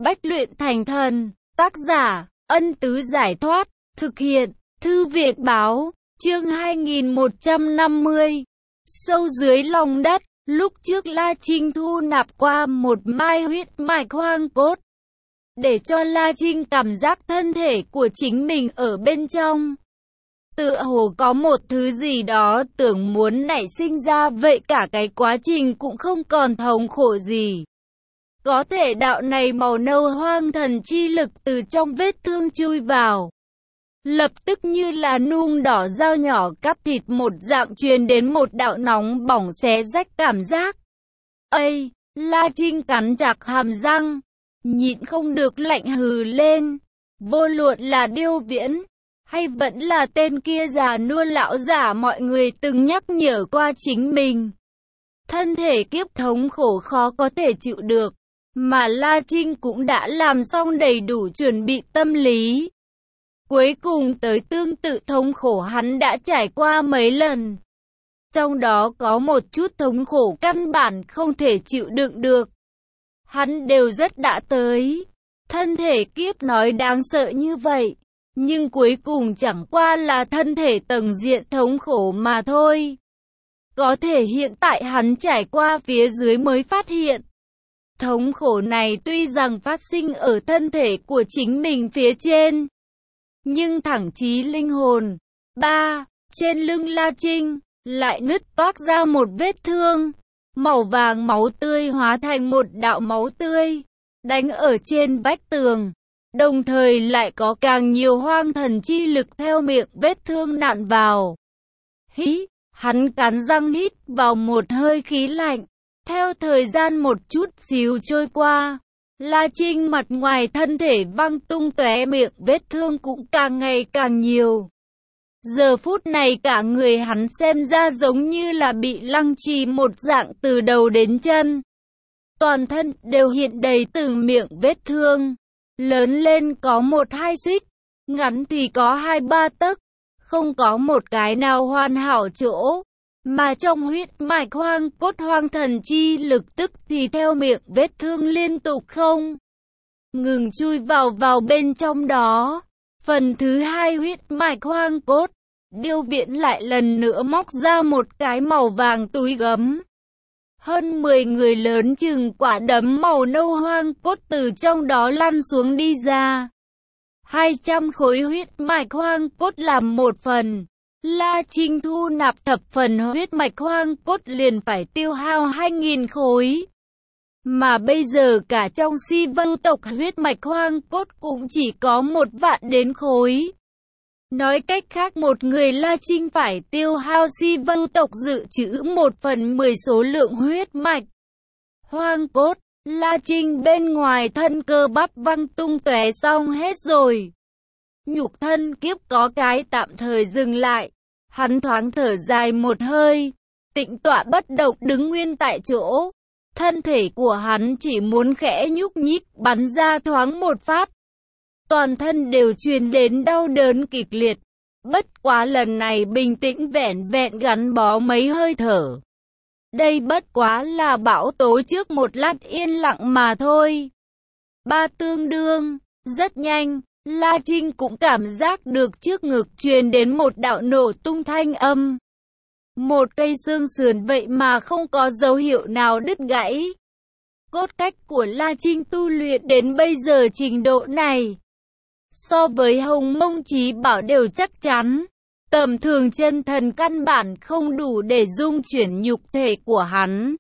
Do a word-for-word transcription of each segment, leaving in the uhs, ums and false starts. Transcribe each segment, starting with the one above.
Bách luyện thành thần, tác giả, Ân Tứ Giải Thoát, thực hiện, Thư Viện Báo, chương hai nghìn một trăm năm mươi. Sâu dưới lòng đất, lúc trước La Trinh thu nạp qua một mai huyết mạch hoang cốt, để cho La Trinh cảm giác thân thể của chính mình ở bên trong. Tựa hồ có một thứ gì đó tưởng muốn nảy sinh ra, vậy cả cái quá trình cũng không còn thống khổ gì. Có thể đạo này màu nâu hoang thần chi lực từ trong vết thương chui vào, lập tức như là nung đỏ dao nhỏ cắt thịt một dạng, truyền đến một đạo nóng bỏng xé rách cảm giác. Ây, La Trinh cắn chặt hàm răng, nhịn không được lạnh hừ lên. Vô luận là Điêu Viễn hay vẫn là tên kia già nua lão giả, mọi người từng nhắc nhở qua chính mình, thân thể kiếp thống khổ khó có thể chịu được, mà La Trinh cũng đã làm xong đầy đủ chuẩn bị tâm lý. Cuối cùng tới tương tự thống khổ hắn đã trải qua mấy lần, trong đó có một chút thống khổ căn bản không thể chịu đựng được, hắn đều rất đã tới. Thân thể kiếp nói đáng sợ như vậy, nhưng cuối cùng chẳng qua là thân thể tầng diện thống khổ mà thôi. Có thể hiện tại hắn trải qua phía dưới mới phát hiện, thống khổ này tuy rằng phát sinh ở thân thể của chính mình phía trên, nhưng thẳng chí linh hồn. Ba, trên lưng La Trinh lại nứt toác ra một vết thương, màu vàng máu tươi hóa thành một đạo máu tươi, đánh ở trên vách tường. Đồng thời lại có càng nhiều hoang thần chi lực theo miệng vết thương nặn vào. Hí, hắn cắn răng hít vào một hơi khí lạnh. Theo thời gian một chút xíu trôi qua, La Trinh mặt ngoài thân thể văng tung tóe, miệng vết thương cũng càng ngày càng nhiều. Giờ phút này cả người hắn xem ra giống như là bị lăng trì một dạng từ đầu đến chân. Toàn thân đều hiện đầy từng miệng vết thương. Lớn lên có một hai xích, ngắn thì có hai ba tấc, không có một cái nào hoàn hảo chỗ. Mà trong huyết mạch hoang cốt hoang thần chi lực tức thì theo miệng vết thương liên tục không ngừng chui vào vào bên trong đó. Phần thứ hai huyết mạch hoang cốt, Điêu Viễn lại lần nữa móc ra một cái màu vàng túi gấm. Hơn mười người lớn chừng quả đấm màu nâu hoang cốt từ trong đó lăn xuống đi ra. hai trăm khối huyết mạch hoang cốt làm một phần. La Trinh thu nạp thập phần huyết mạch hoang cốt liền phải tiêu hao hai nghìn khối. Mà bây giờ cả trong Si Vưu tộc huyết mạch hoang cốt cũng chỉ có một vạn đến khối. Nói cách khác, một người La Trinh phải tiêu hao Si Vưu tộc dự trữ một phần mười số lượng huyết mạch hoang cốt. La Trinh bên ngoài thân cơ bắp văng tung tóe xong hết rồi, nhục thân kiếp có cái tạm thời dừng lại. Hắn thoáng thở dài một hơi, tĩnh tọa bất động đứng nguyên tại chỗ. Thân thể của hắn chỉ muốn khẽ nhúc nhích, bắn ra thoáng một phát, toàn thân đều truyền đến đau đớn kịch liệt. Bất quá lần này bình tĩnh vẹn vẹn gắn bó mấy hơi thở. Đây bất quá là bão tố trước một lát yên lặng mà thôi. Ba tương đương, rất nhanh, La Trinh cũng cảm giác được trước ngực truyền đến một đạo nổ tung thanh âm. Một cây xương sườn vậy mà không có dấu hiệu nào đứt gãy. Cốt cách của La Trinh tu luyện đến bây giờ trình độ này, so với Hồng Mông Chí Bảo đều chắc chắn. Tầm thường chân thần căn bản không đủ để dung chuyển nhục thể của hắn.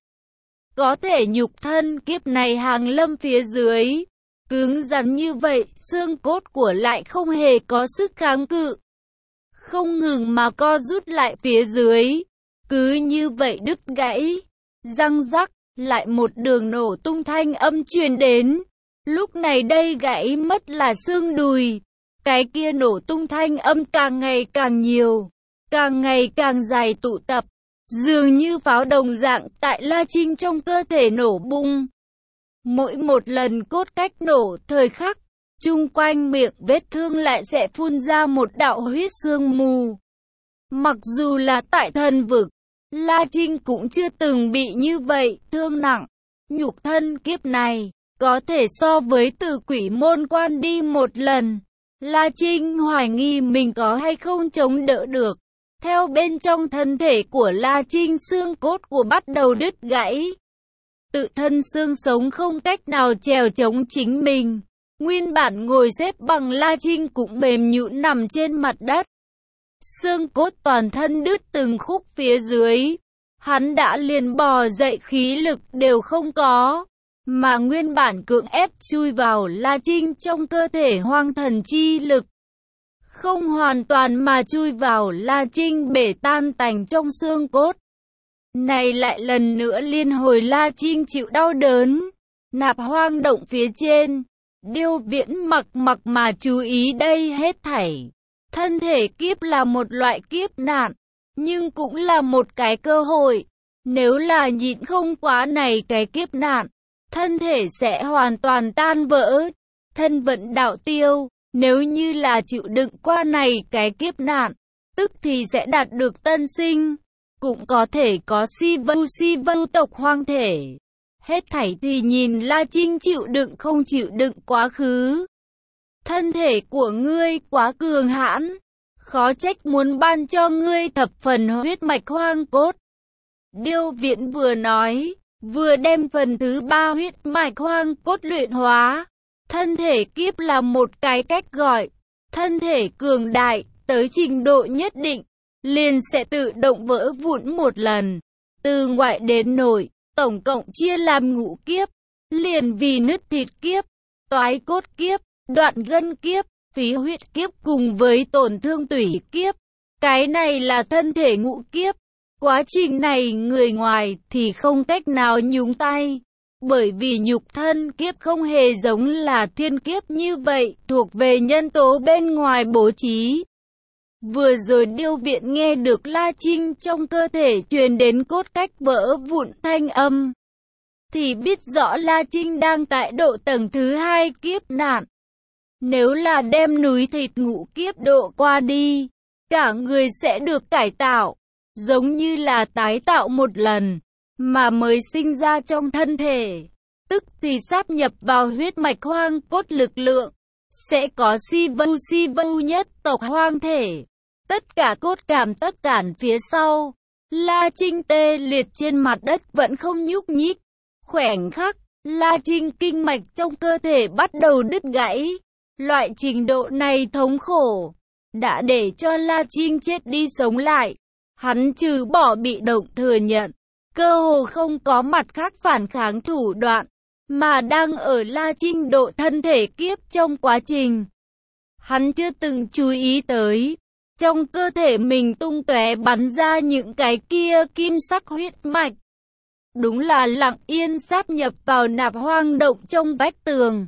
Có thể nhục thân kiếp này hàng lâm phía dưới, cứng rắn như vậy, xương cốt của lại không hề có sức kháng cự, không ngừng mà co rút lại phía dưới. Cứ như vậy đứt gãy, răng rắc, lại một đường nổ tung thanh âm truyền đến. Lúc này đây gãy mất là xương đùi. Cái kia nổ tung thanh âm càng ngày càng nhiều, càng ngày càng dài tụ tập, dường như pháo đồng dạng tại La Trinh trong cơ thể nổ bung. Mỗi một lần cốt cách nổ thời khắc, chung quanh miệng vết thương lại sẽ phun ra một đạo huyết sương mù. Mặc dù là tại thần vực, La Trinh cũng chưa từng bị như vậy, thương nặng. Nhục thân kiếp này, có thể so với Tử Quỷ Môn Quan đi một lần. La Trinh hoài nghi mình có hay không chống đỡ được. Theo bên trong thân thể của La Trinh, xương cốt của bắt đầu đứt gãy. Tự thân xương sống không cách nào trèo chống chính mình. Nguyên bản ngồi xếp bằng La Trinh cũng mềm nhũn nằm trên mặt đất. Xương cốt toàn thân đứt từng khúc phía dưới. Hắn đã liền bò dậy, khí lực đều không có. Mà nguyên bản cưỡng ép chui vào La Trinh trong cơ thể hoang thần chi lực. Không hoàn toàn mà chui vào La Trinh bể tan tành trong xương cốt. Này lại lần nữa liên hồi La Trinh chịu đau đớn. Nạp Hoang Động phía trên, Điêu Viễn mặc mặc mà chú ý đây hết thảy. Thân thể kiếp là một loại kiếp nạn, nhưng cũng là một cái cơ hội. Nếu là nhịn không quá này cái kiếp nạn, thân thể sẽ hoàn toàn tan vỡ, thân vận đạo tiêu. Nếu như là chịu đựng qua này cái kiếp nạn, tức thì sẽ đạt được tân sinh, cũng có thể có si vưu si vưu tộc hoang thể. Hết thảy thì nhìn La Trinh chịu đựng không chịu đựng quá khứ. Thân thể của ngươi quá cường hãn, khó trách muốn ban cho ngươi thập phần huyết mạch hoang cốt. Điêu Viễn vừa nói, vừa đem phần thứ ba huyết mạch hoang cốt luyện hóa. Thân thể kiếp là một cái cách gọi. Thân thể cường đại, tới trình độ nhất định, liền sẽ tự động vỡ vụn một lần. Từ ngoại đến nội, tổng cộng chia làm ngũ kiếp. Liền vì nứt thịt kiếp, toái cốt kiếp, đoạn gân kiếp, phí huyết kiếp cùng với tổn thương tủy kiếp. Cái này là thân thể ngũ kiếp. Quá trình này người ngoài thì không cách nào nhúng tay. Bởi vì nhục thân kiếp không hề giống là thiên kiếp như vậy, thuộc về nhân tố bên ngoài bố trí. Vừa rồi Điêu Viễn nghe được La Trinh trong cơ thể truyền đến cốt cách vỡ vụn thanh âm, thì biết rõ La Trinh đang tại độ tầng thứ hai kiếp nạn. Nếu là đem núi thịt ngũ kiếp độ qua đi, cả người sẽ được cải tạo, giống như là tái tạo một lần, mà mới sinh ra trong thân thể, tức thì sáp nhập vào huyết mạch hoang cốt lực lượng, sẽ có si vưu si vưu nhất tộc hoang thể. Tất cả cốt cảm tất cản phía sau, La Trinh tê liệt trên mặt đất vẫn không nhúc nhích. Khoảnh khắc, La Trinh kinh mạch trong cơ thể bắt đầu đứt gãy. Loại trình độ này thống khổ, đã để cho La Trinh chết đi sống lại. Hắn trừ bỏ bị động thừa nhận, cơ hồ không có mặt khác phản kháng thủ đoạn, mà đang ở La Trinh độ thân thể kiếp trong quá trình. Hắn chưa từng chú ý tới, trong cơ thể mình tung tóe bắn ra những cái kia kim sắc huyết mạch. Đúng là lặng yên sáp nhập vào nạp hoang động trong vách tường.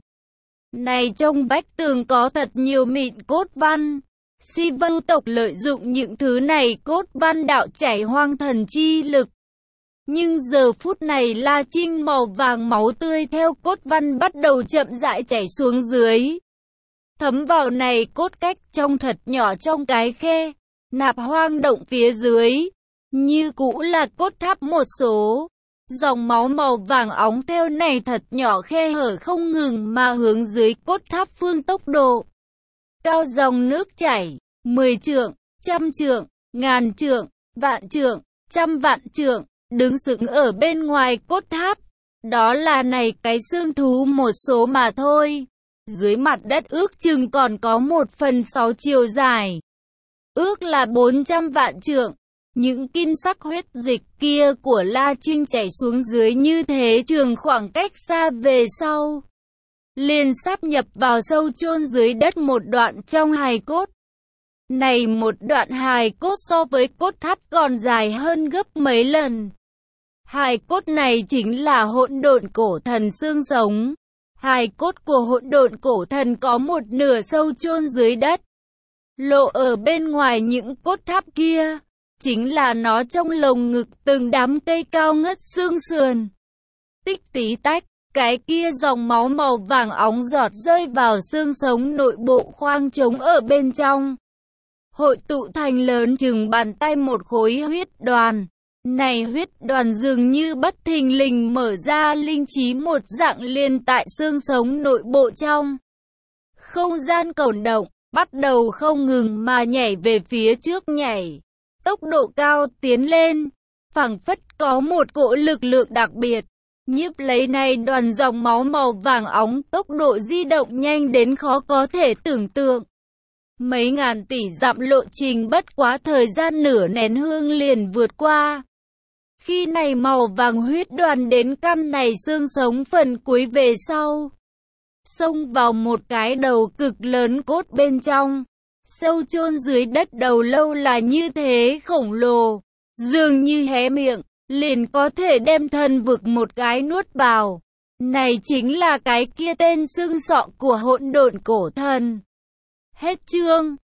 Này trong vách tường có thật nhiều mịn cốt văn. Si vưu tộc lợi dụng những thứ này cốt văn đạo chảy hoang thần chi lực. Nhưng giờ phút này La Trinh màu vàng máu tươi theo cốt văn bắt đầu chậm rãi chảy xuống dưới. Thấm vào này cốt cách trong thật nhỏ trong cái khe, nạp hoang động phía dưới. Như cũ là cốt tháp một số. Dòng máu màu vàng óng theo này thật nhỏ khe hở không ngừng mà hướng dưới cốt tháp phương tốc độ. Cao dòng nước chảy, mười trượng, trăm trượng, ngàn trượng, vạn trượng, trăm vạn trượng, đứng sững ở bên ngoài cốt tháp. Đó là này cái xương thú một số mà thôi. Dưới mặt đất ước chừng còn có một phần sáu chiều dài. Ước là bốn trăm vạn trượng. Những kim sắc huyết dịch kia của La Trinh chảy xuống dưới như thế trường khoảng cách xa về sau. Liền sáp nhập vào sâu chôn dưới đất một đoạn trong hài cốt. Này một đoạn hài cốt so với cốt tháp còn dài hơn gấp mấy lần. Hài cốt này chính là hỗn độn cổ thần xương sống. Hài cốt của hỗn độn cổ thần có một nửa sâu chôn dưới đất. Lộ ở bên ngoài những cốt tháp kia, chính là nó trong lồng ngực từng đám cây cao ngất xương sườn. Tích tí tách, cái kia dòng máu màu vàng óng giọt rơi vào xương sống nội bộ khoang trống ở bên trong. Hội tụ thành lớn chừng bàn tay một khối huyết đoàn. Này huyết đoàn dường như bất thình lình mở ra linh trí một dạng liền tại xương sống nội bộ trong. Không gian cổn động, bắt đầu không ngừng mà nhảy về phía trước nhảy. Tốc độ cao tiến lên, phảng phất có một cỗ lực lượng đặc biệt. Nhiếp lấy này đoàn dòng máu màu vàng óng, tốc độ di động nhanh đến khó có thể tưởng tượng. Mấy ngàn tỷ dặm lộ trình bất quá thời gian nửa nén hương liền vượt qua. Khi này màu vàng huyết đoàn đến căn này xương sống phần cuối về sau. Xông vào một cái đầu cực lớn cốt bên trong. Sâu chôn dưới đất đầu lâu là như thế khổng lồ. Dường như hé miệng, liền có thể đem thân vực một cái nuốt vào. Này chính là cái kia tên xương sọ của hỗn độn cổ thần. Hết chương.